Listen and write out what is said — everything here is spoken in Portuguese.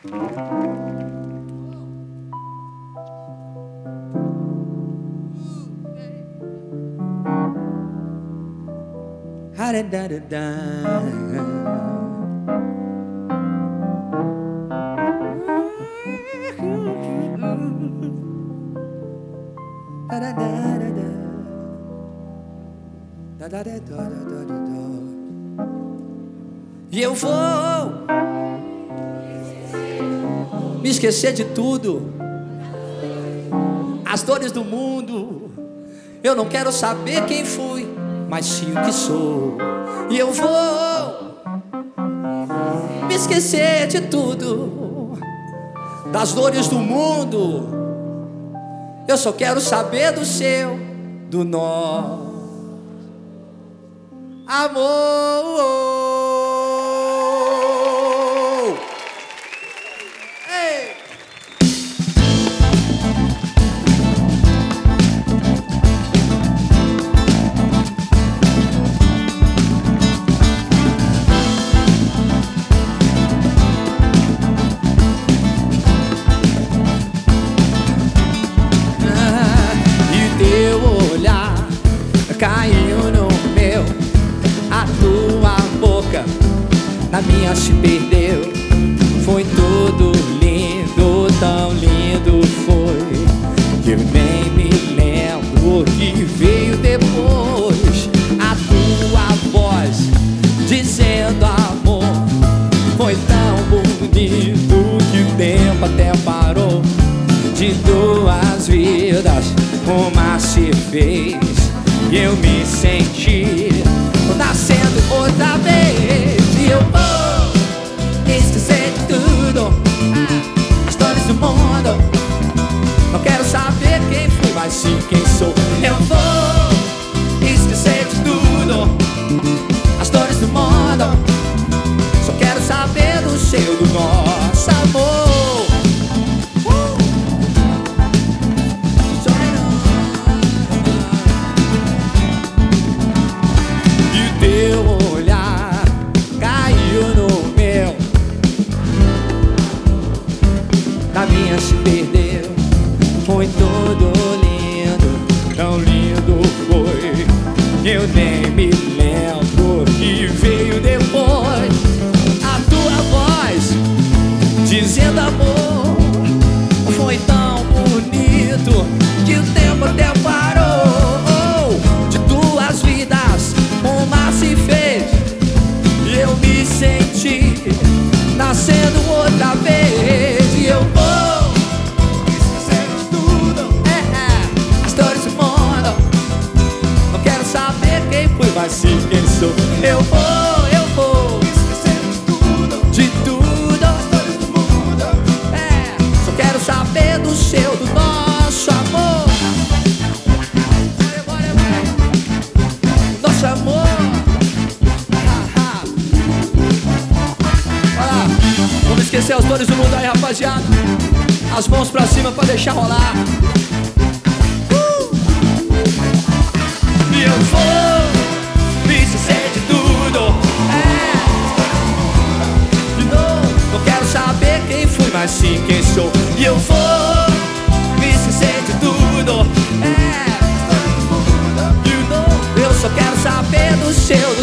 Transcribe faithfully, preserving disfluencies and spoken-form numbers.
E eu vou me esquecer de tudo, as dores do mundo. Eu não quero saber quem fui, mas sim o que sou. E eu vou me esquecer de tudo, das dores do mundo. Eu só quero saber do seu, do nosso amor. Ei! Ah, e teu olhar caiu no meu, a tua boca na minha se perdeu. Foi tudo lindo, tão lindo foi, que eu nem me lembro o que veio depois. A tua voz dizendo amor foi tão bonito que o tempo até parou. De duas vidas uma se fez, e eu me senti nascendo outra vez. E eu vou esquecer de tudo, ah, histórias do mundo. Não quero saber quem fui, mas sim quem sou. Eu vou esquecer de tudo, as dores do mundo. Só quero saber do seu, do nosso amor. A minha se perdeu, foi tudo lindo, tão lindo foi, eu nem me lembro o que veio depois. A tua voz dizendo amor foi tão bonito que o tempo até parou. De duas vidas uma se fez, e eu me senti nascendo outra vez. E eu vou esquecer de tudo, é, é, as dores do mundo. Não quero saber quem fui, mas sim quem sou. Eu vou, eu vou esquecer de tudo, de tudo, as dores do mundo. É, só quero saber do seu, do nosso amor. Bora, bora, bora. Nosso amor. Vamos esquecer as dores do mundo aí, rapaziada. As mãos pra cima pra deixar rolar. uh! E eu vou me esquecer de tudo, é. De novo, não quero saber quem fui, mas sim quem sou. E eu vou me esquecer de tudo, é. De novo, eu só quero saber do seu,